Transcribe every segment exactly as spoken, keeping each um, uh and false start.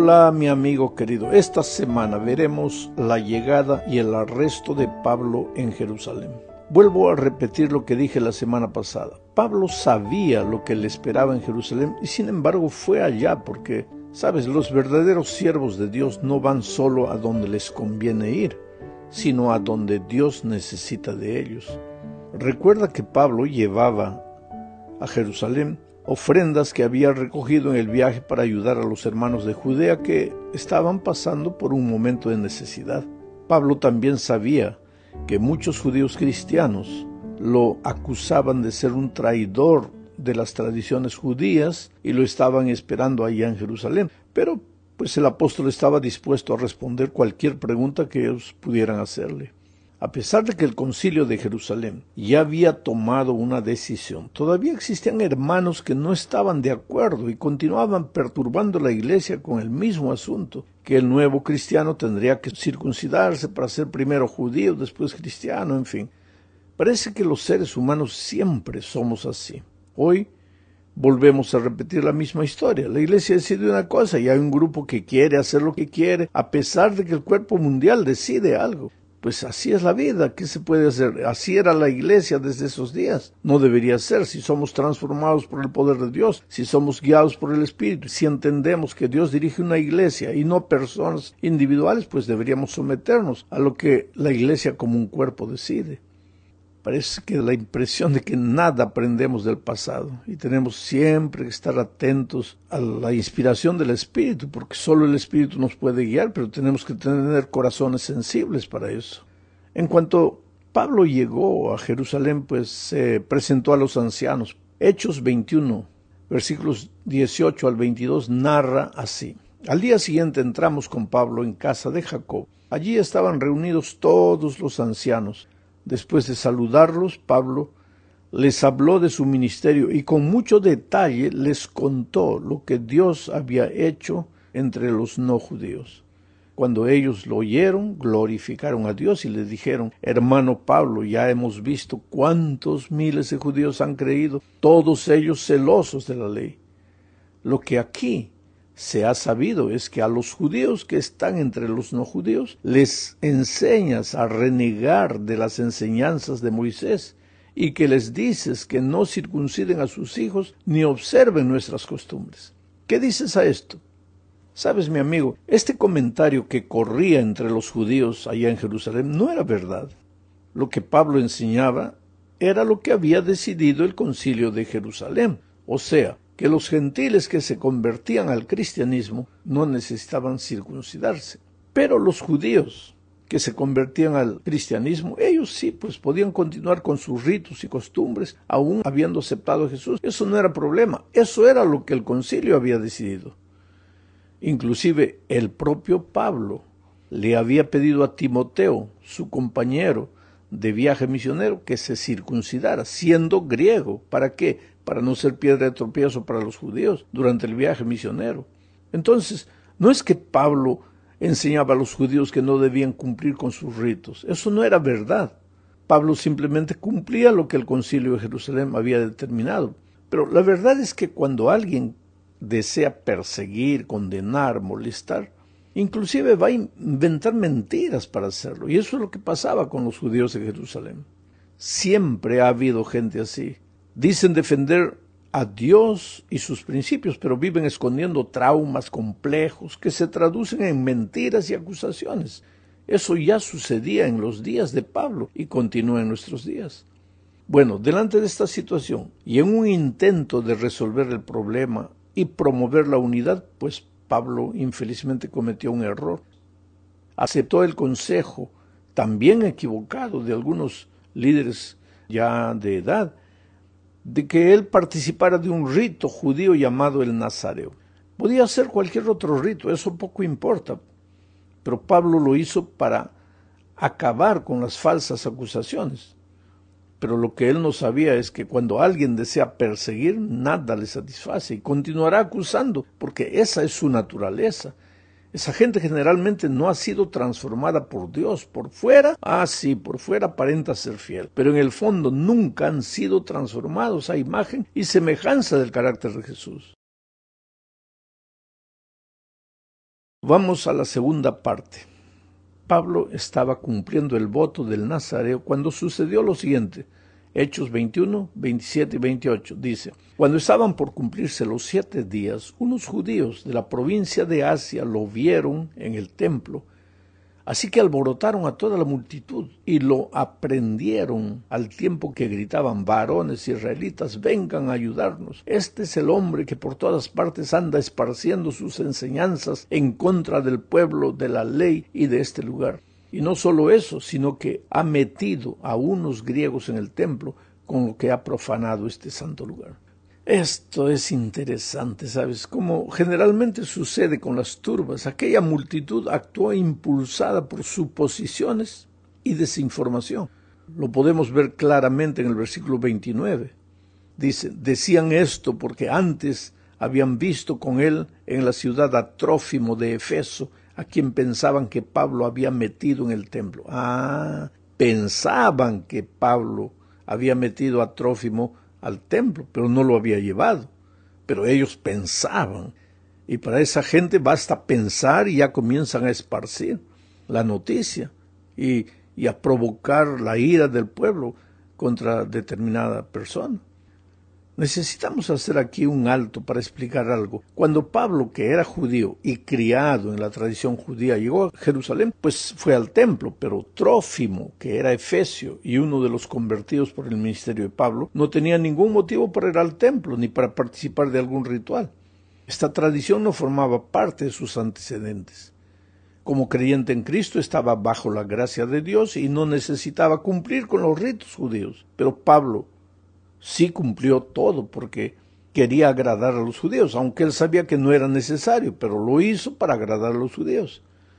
Hola mi amigo querido, esta semana veremos la llegada y el arresto de Pablo en Jerusalén. Vuelvo a repetir lo que dije la semana pasada. Pablo sabía lo que le esperaba en Jerusalén y sin embargo fue allá porque, sabes, los verdaderos siervos de Dios no van solo a donde les conviene ir, sino a donde Dios necesita de ellos. Recuerda que Pablo llevaba a Jerusalén ofrendas que había recogido en el viaje para ayudar a los hermanos de Judea que estaban pasando por un momento de necesidad. Pablo también sabía que muchos judíos cristianos lo acusaban de ser un traidor de las tradiciones judías y lo estaban esperando allá en Jerusalén. Pero pues el apóstol estaba dispuesto a responder cualquier pregunta que ellos pudieran hacerle. A pesar de que el concilio de Jerusalén ya había tomado una decisión, todavía existían hermanos que no estaban de acuerdo y continuaban perturbando la iglesia con el mismo asunto, que el nuevo cristiano tendría que circuncidarse para ser primero judío, después cristiano, en fin. Parece que los seres humanos siempre somos así. Hoy volvemos a repetir la misma historia. La iglesia decide una cosa y hay un grupo que quiere hacer lo que quiere, a pesar de que el cuerpo mundial decide algo. Pues así es la vida, ¿qué se puede hacer? Así era la iglesia desde esos días. No debería ser si somos transformados por el poder de Dios, si somos guiados por el Espíritu, si entendemos que Dios dirige una iglesia y no personas individuales, pues deberíamos someternos a lo que la iglesia como un cuerpo decide. Parece que la impresión de que nada aprendemos del pasado y tenemos siempre que estar atentos a la inspiración del Espíritu, porque solo el Espíritu nos puede guiar, pero tenemos que tener corazones sensibles para eso. En cuanto Pablo llegó a Jerusalén, pues se presentó a los ancianos. Hechos veintiuno, versículos dieciocho al veintidós, narra así. Al día siguiente entramos con Pablo en casa de Jacob. Allí estaban reunidos todos los ancianos. Después de saludarlos, Pablo les habló de su ministerio y con mucho detalle les contó lo que Dios había hecho entre los no judíos. Cuando ellos lo oyeron, glorificaron a Dios y le dijeron: hermano Pablo, ya hemos visto cuántos miles de judíos han creído, todos ellos celosos de la ley. Lo que aquí se ha sabido es que a los judíos que están entre los no judíos les enseñas a renegar de las enseñanzas de Moisés y que les dices que no circunciden a sus hijos ni observen nuestras costumbres. ¿Qué dices a esto? Sabes, mi amigo, este comentario que corría entre los judíos allá en Jerusalén no era verdad. Lo que Pablo enseñaba era lo que había decidido el concilio de Jerusalén, o sea, que los gentiles que se convertían al cristianismo no necesitaban circuncidarse. Pero los judíos que se convertían al cristianismo, ellos sí, pues podían continuar con sus ritos y costumbres, aún habiendo aceptado a Jesús. Eso no era problema, eso era lo que el concilio había decidido. Inclusive el propio Pablo le había pedido a Timoteo, su compañero de viaje misionero, que se circuncidara, siendo griego. ¿Para qué? Para no ser piedra de tropiezo para los judíos durante el viaje misionero. Entonces, no es que Pablo enseñaba a los judíos que no debían cumplir con sus ritos. Eso no era verdad. Pablo simplemente cumplía lo que el concilio de Jerusalén había determinado. Pero la verdad es que cuando alguien desea perseguir, condenar, molestar, inclusive va a inventar mentiras para hacerlo. Y eso es lo que pasaba con los judíos de Jerusalén. Siempre ha habido gente así. Dicen defender a Dios y sus principios, pero viven escondiendo traumas complejos que se traducen en mentiras y acusaciones. Eso ya sucedía en los días de Pablo y continúa en nuestros días. Bueno, delante de esta situación y en un intento de resolver el problema y promover la unidad, pues Pablo infelizmente cometió un error. Aceptó el consejo, también equivocado, de algunos líderes ya de edad, de que él participara de un rito judío llamado el Nazareo. Podía hacer cualquier otro rito, eso poco importa, pero Pablo lo hizo para acabar con las falsas acusaciones. Pero lo que él no sabía es que cuando alguien desea perseguir, nada le satisface y continuará acusando, porque esa es su naturaleza. Esa gente generalmente no ha sido transformada por Dios. Por fuera, ah sí, por fuera aparenta ser fiel, pero en el fondo nunca han sido transformados a imagen y semejanza del carácter de Jesús. Vamos a la segunda parte. Pablo estaba cumpliendo el voto del Nazareo cuando sucedió lo siguiente. Hechos veintiuno, veintisiete y veintiocho dice: cuando estaban por cumplirse los siete días, unos judíos de la provincia de Asia lo vieron en el templo, así que alborotaron a toda la multitud y lo aprendieron al tiempo que gritaban: varones israelitas, vengan a ayudarnos. Este es el hombre que por todas partes anda esparciendo sus enseñanzas en contra del pueblo, de la ley y de este lugar. Y no solo eso, sino que ha metido a unos griegos en el templo, con lo que ha profanado este santo lugar. Esto es interesante, ¿sabes? Como generalmente sucede con las turbas, aquella multitud actuó impulsada por suposiciones y desinformación. Lo podemos ver claramente en el versículo veintinueve. Dice: decían esto porque antes habían visto con él en la ciudad a Trófimo de Efeso, a quien pensaban que Pablo había metido en el templo. Ah, pensaban que Pablo había metido a Trófimo al templo, pero no lo había llevado. Pero ellos pensaban, y para esa gente basta pensar y ya comienzan a esparcir la noticia y, y a provocar la ira del pueblo contra determinada persona. Necesitamos hacer aquí un alto para explicar algo. Cuando Pablo, que era judío y criado en la tradición judía, llegó a Jerusalén, pues fue al templo, pero Trófimo, que era efesio y uno de los convertidos por el ministerio de Pablo, no tenía ningún motivo para ir al templo ni para participar de algún ritual. Esta tradición no formaba parte de sus antecedentes. Como creyente en Cristo estaba bajo la gracia de Dios y no necesitaba cumplir con los ritos judíos. Pero Pablo sí cumplió todo porque quería agradar a los judíos, aunque él sabía que no era necesario, pero lo hizo para agradar a los judíos.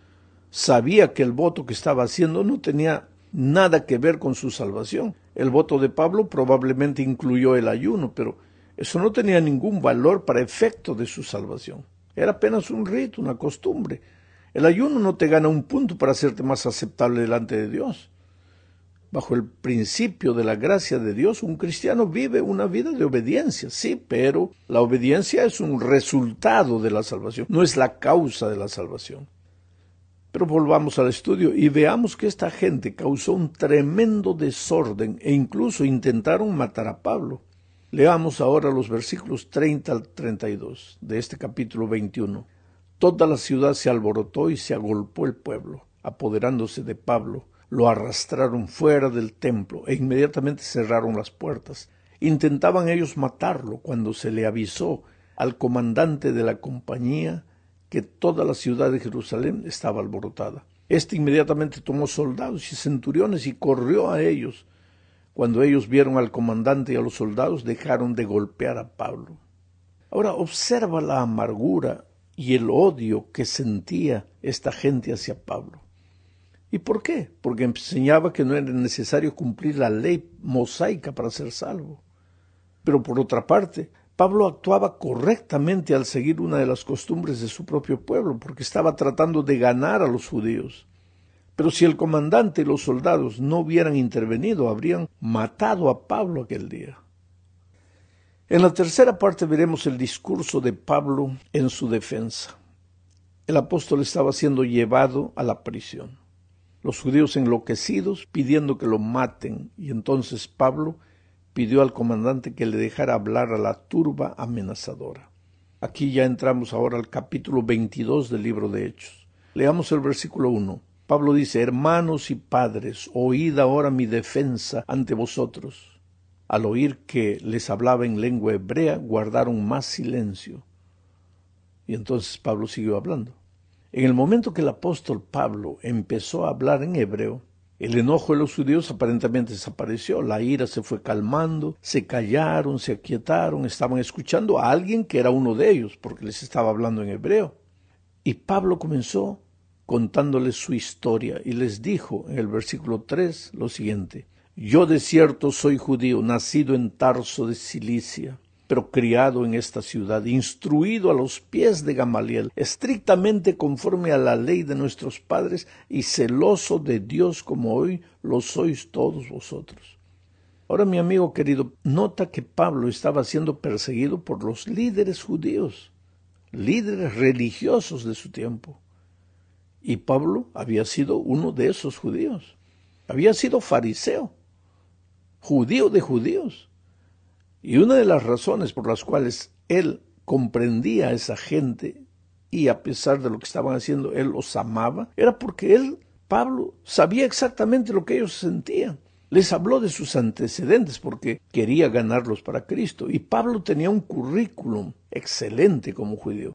Sabía que el voto que estaba haciendo no tenía nada que ver con su salvación. El voto de Pablo probablemente incluyó el ayuno, pero eso no tenía ningún valor para efecto de su salvación. Era apenas un rito, una costumbre. El ayuno no te gana un punto para hacerte más aceptable delante de Dios. Bajo el principio de la gracia de Dios, un cristiano vive una vida de obediencia, sí, pero la obediencia es un resultado de la salvación, no es la causa de la salvación. Pero volvamos al estudio y veamos que esta gente causó un tremendo desorden e incluso intentaron matar a Pablo. Leamos ahora los versículos treinta al treinta y dos de este capítulo veintiuno. Toda la ciudad se alborotó y se agolpó el pueblo, apoderándose de Pablo. Lo arrastraron fuera del templo e inmediatamente cerraron las puertas. Intentaban ellos matarlo cuando se le avisó al comandante de la compañía que toda la ciudad de Jerusalén estaba alborotada. Este inmediatamente tomó soldados y centuriones y corrió a ellos. Cuando ellos vieron al comandante y a los soldados, dejaron de golpear a Pablo. Ahora observa la amargura y el odio que sentía esta gente hacia Pablo. ¿Y por qué? Porque enseñaba que no era necesario cumplir la ley mosaica para ser salvo. Pero por otra parte, Pablo actuaba correctamente al seguir una de las costumbres de su propio pueblo, porque estaba tratando de ganar a los judíos. Pero si el comandante y los soldados no hubieran intervenido, habrían matado a Pablo aquel día. En la tercera parte veremos el discurso de Pablo en su defensa. El apóstol estaba siendo llevado a la prisión. Los judíos enloquecidos pidiendo que lo maten, y entonces Pablo pidió al comandante que le dejara hablar a la turba amenazadora. Aquí ya entramos ahora al capítulo veintidós del libro de Hechos. Leamos el versículo uno. Pablo dice: hermanos y padres, oíd ahora mi defensa ante vosotros. Al oír que les hablaba en lengua hebrea, guardaron más silencio. Y entonces Pablo siguió hablando. En el momento que el apóstol Pablo empezó a hablar en hebreo, el enojo de los judíos aparentemente desapareció, la ira se fue calmando, se callaron, se aquietaron, estaban escuchando a alguien que era uno de ellos, porque les estaba hablando en hebreo. Y Pablo comenzó contándoles su historia y les dijo en el versículo tres lo siguiente: yo de cierto soy judío, nacido en Tarso de Cilicia, pero criado en esta ciudad, instruido a los pies de Gamaliel, estrictamente conforme a la ley de nuestros padres y celoso de Dios como hoy lo sois todos vosotros. Ahora, mi amigo querido, nota que Pablo estaba siendo perseguido por los líderes judíos, líderes religiosos de su tiempo. Y Pablo había sido uno de esos judíos. Había sido fariseo, judío de judíos. Y una de las razones por las cuales él comprendía a esa gente y a pesar de lo que estaban haciendo, él los amaba, era porque él, Pablo, sabía exactamente lo que ellos sentían. Les habló de sus antecedentes porque quería ganarlos para Cristo. Y Pablo tenía un currículum excelente como judío.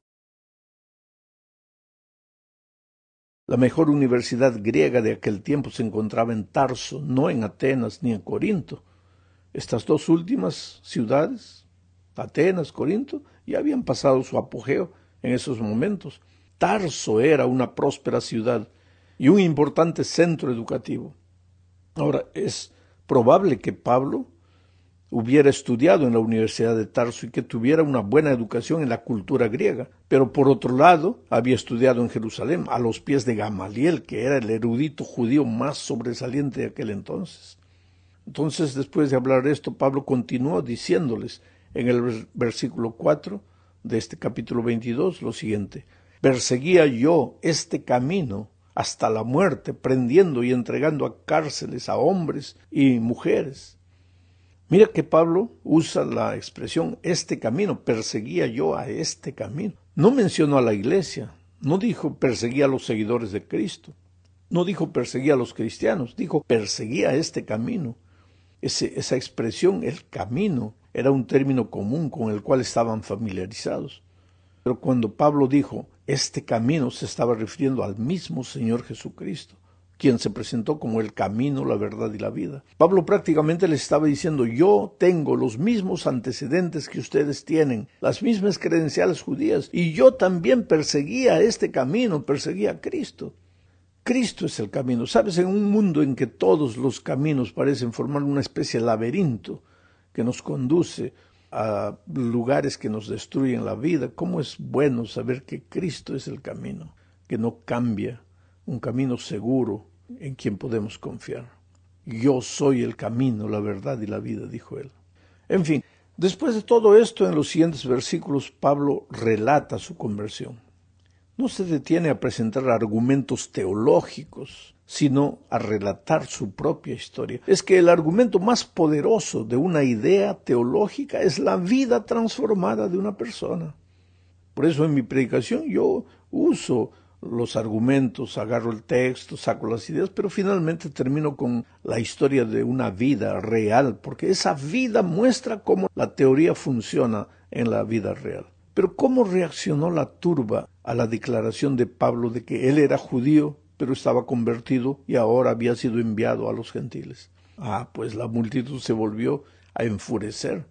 La mejor universidad griega de aquel tiempo se encontraba en Tarso, no en Atenas ni en Corinto. Estas dos últimas ciudades, Atenas, Corinto, ya habían pasado su apogeo en esos momentos. Tarso era una próspera ciudad y un importante centro educativo. Ahora, es probable que Pablo hubiera estudiado en la Universidad de Tarso y que tuviera una buena educación en la cultura griega, pero por otro lado había estudiado en Jerusalén, a los pies de Gamaliel, que era el erudito judío más sobresaliente de aquel entonces. Entonces, después de hablar esto, Pablo continuó diciéndoles en el versículo cuatro de este capítulo veintidós lo siguiente: perseguía yo este camino hasta la muerte, prendiendo y entregando a cárceles a hombres y mujeres. Mira que Pablo usa la expresión este camino, perseguía yo a este camino. No mencionó a la iglesia, no dijo perseguía a los seguidores de Cristo, no dijo perseguía a los cristianos, dijo perseguía a este camino. Ese, esa expresión, el camino, era un término común con el cual estaban familiarizados. Pero cuando Pablo dijo este camino, se estaba refiriendo al mismo Señor Jesucristo, quien se presentó como el camino, la verdad y la vida. Pablo prácticamente les estaba diciendo: yo tengo los mismos antecedentes que ustedes tienen, las mismas credenciales judías, y yo también perseguía este camino, perseguía a Cristo. Cristo es el camino. ¿Sabes? En un mundo en que todos los caminos parecen formar una especie de laberinto que nos conduce a lugares que nos destruyen la vida, ¿cómo es bueno saber que Cristo es el camino, que no cambia, un camino seguro en quien podemos confiar? Yo soy el camino, la verdad y la vida, dijo él. En fin, después de todo esto, en los siguientes versículos, Pablo relata su conversión. No se detiene a presentar argumentos teológicos, sino a relatar su propia historia. Es que el argumento más poderoso de una idea teológica es la vida transformada de una persona. Por eso en mi predicación yo uso los argumentos, agarro el texto, saco las ideas, pero finalmente termino con la historia de una vida real, porque esa vida muestra cómo la teoría funciona en la vida real. Pero ¿cómo reaccionó la turba a la declaración de Pablo de que él era judío, pero estaba convertido y ahora había sido enviado a los gentiles? Ah, pues la multitud se volvió a enfurecer.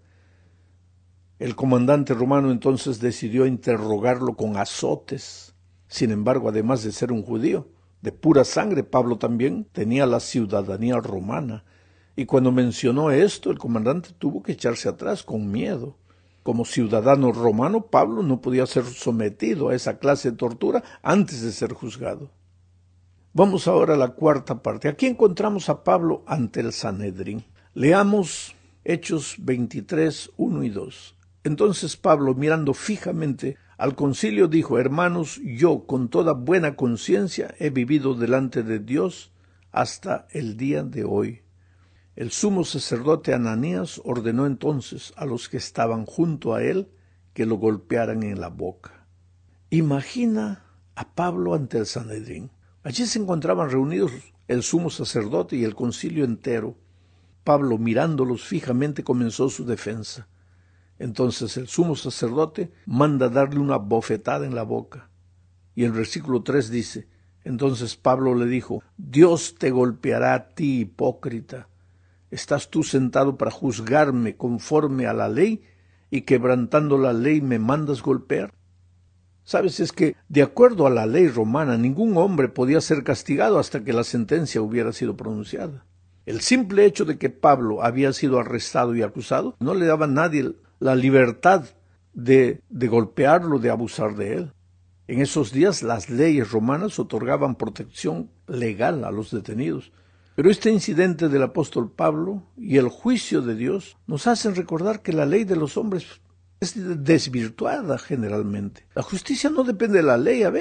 El comandante romano entonces decidió interrogarlo con azotes. Sin embargo, además de ser un judío de pura sangre, Pablo también tenía la ciudadanía romana. Y cuando mencionó esto, el comandante tuvo que echarse atrás con miedo. Como ciudadano romano, Pablo no podía ser sometido a esa clase de tortura antes de ser juzgado. Vamos ahora a la cuarta parte. Aquí encontramos a Pablo ante el Sanedrín. Leamos Hechos veintitrés, uno y dos. Entonces Pablo, mirando fijamente al concilio, dijo: hermanos, yo con toda buena conciencia he vivido delante de Dios hasta el día de hoy. El sumo sacerdote Ananías ordenó entonces a los que estaban junto a él que lo golpearan en la boca. Imagina a Pablo ante el Sanedrín. Allí se encontraban reunidos el sumo sacerdote y el concilio entero. Pablo, mirándolos fijamente, comenzó su defensa. Entonces el sumo sacerdote manda darle una bofetada en la boca. Y el versículo tres dice: entonces Pablo le dijo: Dios te golpeará a ti, hipócrita. ¿Estás tú sentado para juzgarme conforme a la ley y quebrantando la ley me mandas golpear? Sabes, es que de acuerdo a la ley romana, ningún hombre podía ser castigado hasta que la sentencia hubiera sido pronunciada. El simple hecho de que Pablo había sido arrestado y acusado no le daba a nadie la libertad de, de golpearlo, de abusar de él. En esos días las leyes romanas otorgaban protección legal a los detenidos. Pero este incidente del apóstol Pablo y el juicio de Dios nos hacen recordar que la ley de los hombres es desvirtuada generalmente. La justicia no depende de la ley a veces,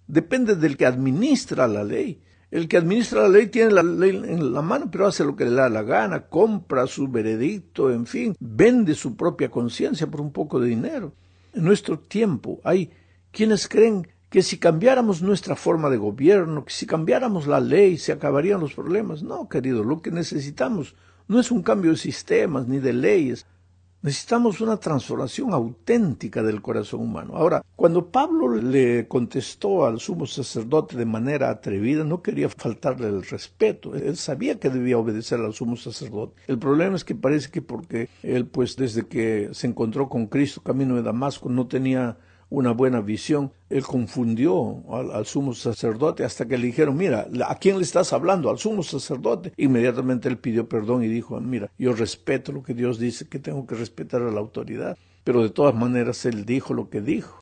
depende del que administra la ley. El que administra la ley tiene la ley en la mano, pero hace lo que le da la gana, compra su veredicto, en fin, vende su propia conciencia por un poco de dinero. En nuestro tiempo hay quienes creen que si cambiáramos nuestra forma de gobierno, que si cambiáramos la ley, se acabarían los problemas. No, querido, lo que necesitamos no es un cambio de sistemas ni de leyes. Necesitamos una transformación auténtica del corazón humano. Ahora, cuando Pablo le contestó al sumo sacerdote de manera atrevida, no quería faltarle el respeto. Él sabía que debía obedecer al sumo sacerdote. El problema es que parece que porque él, pues, desde que se encontró con Cristo camino de Damasco, no tenía una buena visión. Él confundió al, al sumo sacerdote hasta que le dijeron, mira, ¿a quién le estás hablando? Al sumo sacerdote. Inmediatamente él pidió perdón y dijo, mira, yo respeto lo que Dios dice, que tengo que respetar a la autoridad. Pero de todas maneras él dijo lo que dijo.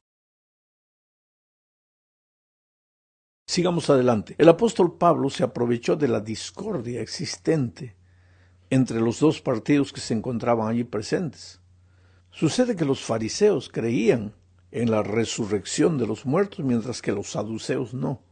Sigamos adelante. El apóstol Pablo se aprovechó de la discordia existente entre los dos partidos que se encontraban allí presentes. Sucede que los fariseos creían en la resurrección de los muertos, mientras que los saduceos no.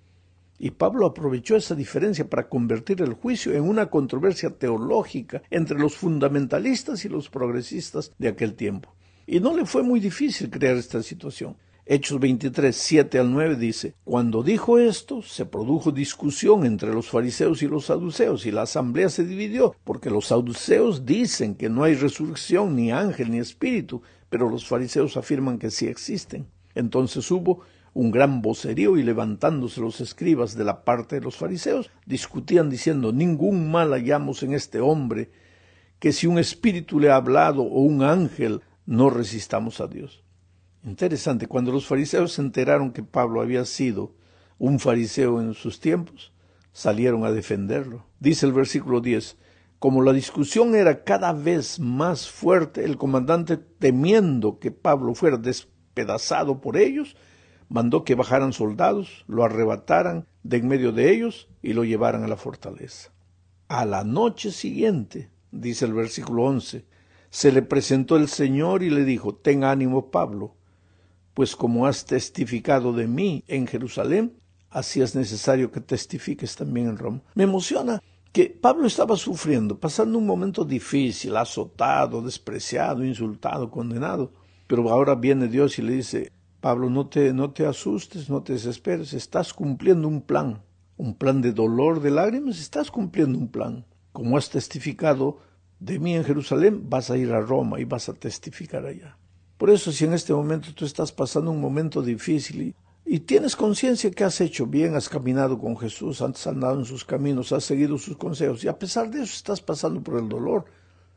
Y Pablo aprovechó esa diferencia para convertir el juicio en una controversia teológica entre los fundamentalistas y los progresistas de aquel tiempo. Y no le fue muy difícil crear esta situación. Hechos veintitrés, siete al nueve dice, cuando dijo esto, se produjo discusión entre los fariseos y los saduceos, y la asamblea se dividió, porque los saduceos dicen que no hay resurrección, ni ángel, ni espíritu, pero los fariseos afirman que sí existen. Entonces hubo un gran vocerío y levantándose los escribas de la parte de los fariseos, discutían diciendo, ningún mal hallamos en este hombre, que si un espíritu le ha hablado o un ángel, no resistamos a Dios. Interesante, cuando los fariseos se enteraron que Pablo había sido un fariseo en sus tiempos, salieron a defenderlo. Dice el versículo diez, como la discusión era cada vez más fuerte, el comandante, temiendo que Pablo fuera despedazado por ellos, mandó que bajaran soldados, lo arrebataran de en medio de ellos y lo llevaran a la fortaleza. A la noche siguiente, dice el versículo once, se le presentó el Señor y le dijo, ten ánimo, Pablo, pues como has testificado de mí en Jerusalén, así es necesario que testifiques también en Roma. Me emociona que Pablo estaba sufriendo, pasando un momento difícil, azotado, despreciado, insultado, condenado. Pero ahora viene Dios y le dice, Pablo, no te, no te asustes, no te desesperes, estás cumpliendo un plan, un plan de dolor, de lágrimas, estás cumpliendo un plan. Como has testificado de mí en Jerusalén, vas a ir a Roma y vas a testificar allá. Por eso, si en este momento tú estás pasando un momento difícil y Y tienes conciencia que has hecho bien, has caminado con Jesús, has andado en sus caminos, has seguido sus consejos, y a pesar de eso estás pasando por el dolor.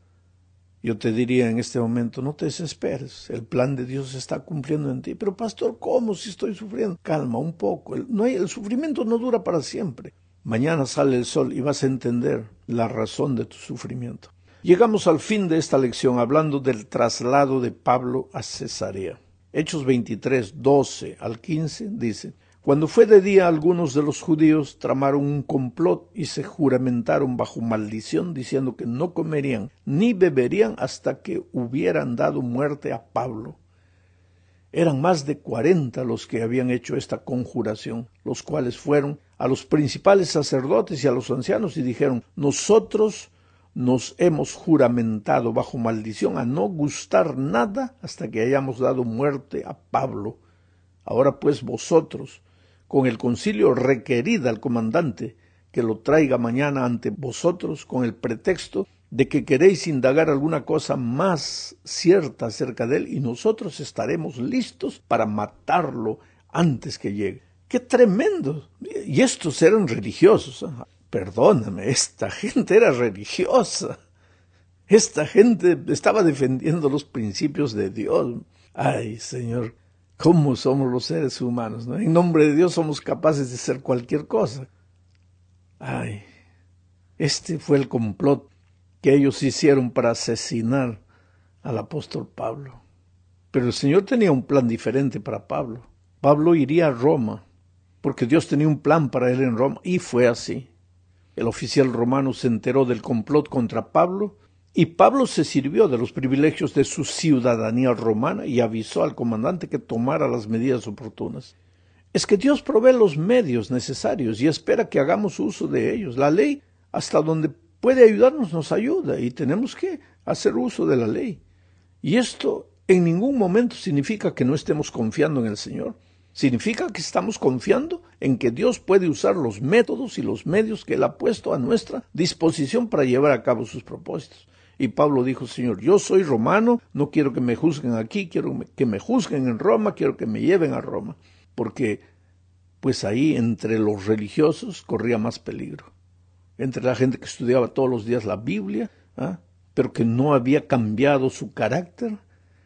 Yo te diría en este momento, no te desesperes, el plan de Dios se está cumpliendo en ti. Pero pastor, ¿cómo si estoy sufriendo? Calma un poco, el, no hay, el sufrimiento no dura para siempre. Mañana sale el sol y vas a entender la razón de tu sufrimiento. Llegamos al fin de esta lección hablando del traslado de Pablo a Cesarea. Hechos veintitrés, doce al quince, dice, cuando fue de día algunos de los judíos tramaron un complot y se juramentaron bajo maldición diciendo que no comerían ni beberían hasta que hubieran dado muerte a Pablo. Eran más de cuarenta los que habían hecho esta conjuración, los cuales fueron a los principales sacerdotes y a los ancianos y dijeron, nosotros nos hemos juramentado bajo maldición a no gustar nada hasta que hayamos dado muerte a Pablo. Ahora pues vosotros, con el concilio, requerid al comandante que lo traiga mañana ante vosotros con el pretexto de que queréis indagar alguna cosa más cierta acerca de él y nosotros estaremos listos para matarlo antes que llegue. ¡Qué tremendo! Y estos eran religiosos, ¿eh? Perdóname, esta gente era religiosa. Esta gente estaba defendiendo los principios de Dios. Ay, Señor, ¿cómo somos los seres humanos, ¿no? En nombre de Dios somos capaces de hacer cualquier cosa. Ay, este fue el complot que ellos hicieron para asesinar al apóstol Pablo. Pero el Señor tenía un plan diferente para Pablo. Pablo iría a Roma, porque Dios tenía un plan para él en Roma, y fue así. El oficial romano se enteró del complot contra Pablo y Pablo se sirvió de los privilegios de su ciudadanía romana y avisó al comandante que tomara las medidas oportunas. es que Dios provee los medios necesarios y espera que hagamos uso de ellos. La ley, hasta donde puede ayudarnos, nos ayuda y tenemos que hacer uso de la ley. Y esto en ningún momento significa que no estemos confiando en el Señor. Significa que estamos confiando en que Dios puede usar los métodos y los medios que Él ha puesto a nuestra disposición para llevar a cabo sus propósitos. Y Pablo dijo, Señor, yo soy romano, no quiero que me juzguen aquí, quiero que me juzguen en Roma, quiero que me lleven a Roma. Porque pues ahí entre los religiosos corría más peligro. Entre la gente que estudiaba todos los días la Biblia, ¿ah? pero que no había cambiado su carácter.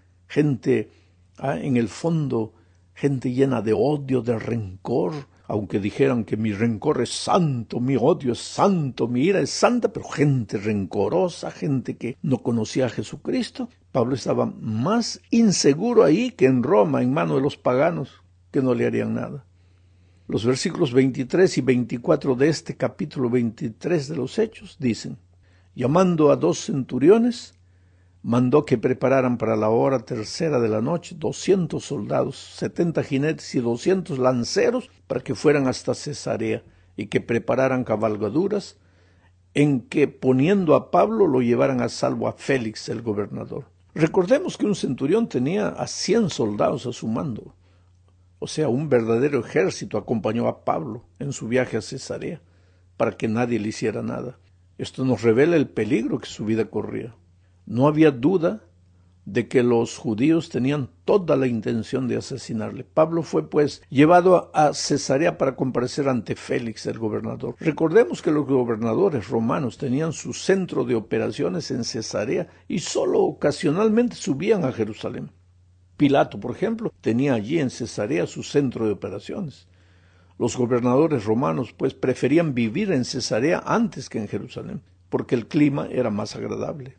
Gente, ¿ah? en el fondo, gente llena de odio, de rencor, aunque dijeran que mi rencor es santo, mi odio es santo, mi ira es santa, pero gente rencorosa, gente que no conocía a Jesucristo. Pablo estaba más inseguro ahí que en Roma, en manos de los paganos, que no le harían nada. Los versículos veintitrés y veinticuatro de este capítulo veintitrés de los Hechos dicen, llamando a dos centuriones, mandó que prepararan para la hora tercera de la noche doscientos soldados, setenta jinetes y doscientos lanceros para que fueran hasta Cesarea y que prepararan cabalgaduras en que poniendo a Pablo lo llevaran a salvo a Félix el gobernador. Recordemos que un centurión tenía a cien soldados a su mando. O sea, un verdadero ejército acompañó a Pablo en su viaje a Cesarea para que nadie le hiciera nada. Esto nos revela el peligro que su vida corría. No había duda de que los judíos tenían toda la intención de asesinarle. Pablo fue, pues, llevado a Cesarea para comparecer ante Félix, el gobernador. Recordemos que los gobernadores romanos tenían su centro de operaciones en Cesarea y solo ocasionalmente subían a Jerusalén. Pilato, por ejemplo, tenía allí en Cesarea su centro de operaciones. Los gobernadores romanos, pues, preferían vivir en Cesarea antes que en Jerusalén, porque el clima era más agradable.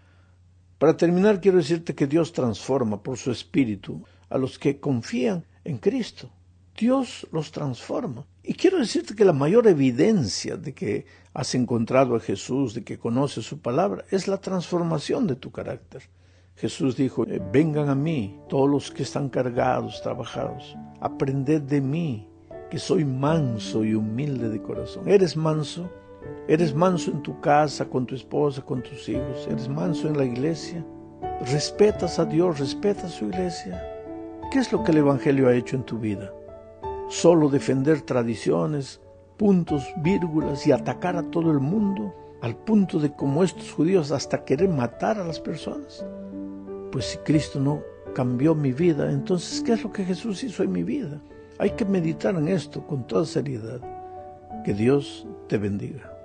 Para terminar, quiero decirte que Dios transforma por su Espíritu a los que confían en Cristo. Dios los transforma. Y quiero decirte que la mayor evidencia de que has encontrado a Jesús, de que conoces su palabra, es la transformación de tu carácter. Jesús dijo, vengan a mí todos los que están cargados, trabajados, aprended de mí, que soy manso y humilde de corazón. ¿Eres manso? ¿Eres manso en tu casa, con tu esposa, con tus hijos? ¿Eres manso en la iglesia? ¿Respetas a Dios? ¿Respetas su iglesia? ¿Qué es lo que el Evangelio ha hecho en tu vida? ¿Solo defender tradiciones, puntos, vírgulas y atacar a todo el mundo? Al punto de, como estos judíos, hasta querer matar a las personas. Pues si Cristo no cambió mi vida, entonces, ¿qué es lo que Jesús hizo en mi vida? Hay que meditar en esto con toda seriedad. Que Dios te bendiga.